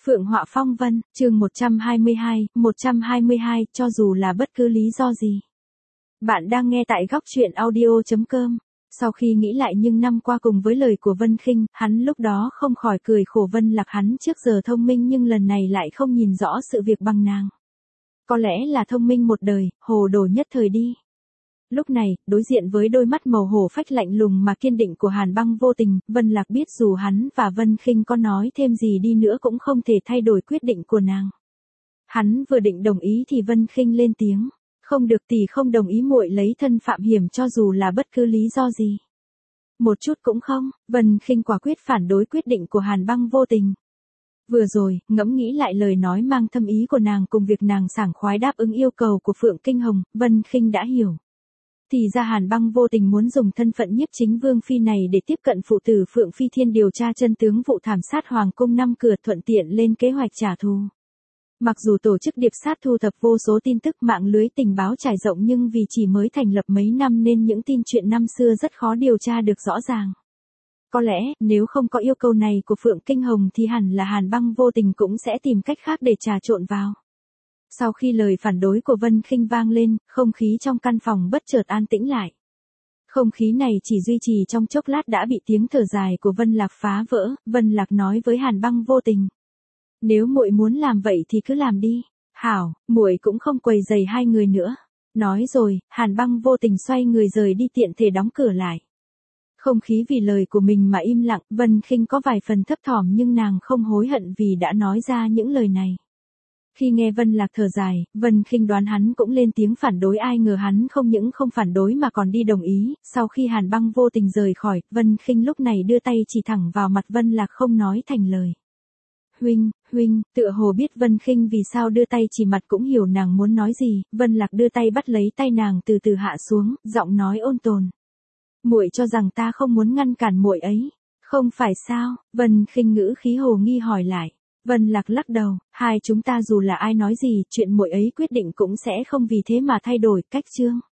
Phượng Họa Phong Vân, chương 122, cho dù là bất cứ lý do gì. Bạn đang nghe tại góc truyện audio.com. Sau khi nghĩ lại những năm qua cùng với lời của Vân Khinh, hắn lúc đó không khỏi cười khổ. Vân Lạc hắn trước giờ thông minh nhưng lần này lại không nhìn rõ sự việc bằng nàng. Có lẽ là thông minh một đời, hồ đồ nhất thời đi. Lúc này, đối diện với đôi mắt màu hổ phách lạnh lùng mà kiên định của Hàn Băng Vô Tình, Vân Lạc biết dù hắn và Vân Khinh có nói thêm gì đi nữa cũng không thể thay đổi quyết định của nàng. Hắn vừa định đồng ý thì Vân Khinh lên tiếng, không được tỷ không đồng ý muội lấy thân phạm hiểm cho dù là bất cứ lý do gì. Một chút cũng không, Vân Khinh quả quyết phản đối quyết định của Hàn Băng Vô Tình. Vừa rồi, ngẫm nghĩ lại lời nói mang thâm ý của nàng cùng việc nàng sảng khoái đáp ứng yêu cầu của Phượng Kinh Hồng, Vân Khinh đã hiểu. Thì ra Hàn Băng Vô Tình muốn dùng thân phận nhiếp chính vương phi này để tiếp cận phụ tử Phượng Phi Thiên điều tra chân tướng vụ thảm sát Hoàng cung năm cửa, thuận tiện lên kế hoạch trả thù. Mặc dù tổ chức điệp sát thu thập vô số tin tức, mạng lưới tình báo trải rộng, nhưng vì chỉ mới thành lập mấy năm nên những tin chuyện năm xưa rất khó điều tra được rõ ràng. Có lẽ, nếu không có yêu cầu này của Phượng Kinh Hồng thì hẳn là Hàn Băng Vô Tình cũng sẽ tìm cách khác để trà trộn vào. Sau khi lời phản đối của Vân Khinh vang lên, không khí trong căn phòng bất chợt an tĩnh lại. Không khí này chỉ duy trì trong chốc lát đã bị tiếng thở dài của Vân Lạc phá vỡ. Vân Lạc nói với Hàn Băng Vô Tình, nếu muội muốn làm vậy thì cứ làm đi. Hảo, muội cũng không quấy rầy hai người nữa. Nói rồi, Hàn Băng Vô Tình xoay người rời đi, tiện thể đóng cửa lại. Không khí vì lời của mình mà im lặng. Vân Khinh có vài phần thấp thỏm nhưng nàng không hối hận vì đã nói ra những lời này. Khi nghe Vân Lạc thở dài, Vân Khinh đoán hắn cũng lên tiếng phản đối, ai ngờ hắn không những không phản đối mà còn đi đồng ý. Sau khi Hàn Băng Vô Tình rời khỏi, Vân Khinh lúc này đưa tay chỉ thẳng vào mặt Vân Lạc không nói thành lời. Huynh, tựa hồ biết Vân Khinh vì sao đưa tay chỉ mặt cũng hiểu nàng muốn nói gì. Vân Lạc đưa tay bắt lấy tay nàng từ từ hạ xuống, giọng nói ôn tồn. Muội cho rằng ta không muốn ngăn cản muội ấy, không phải sao? Vân Khinh ngữ khí hồ nghi hỏi lại. Vân Lạc lắc đầu, hai chúng ta dù là ai nói gì, chuyện muội ấy quyết định cũng sẽ không vì thế mà thay đổi cách chương.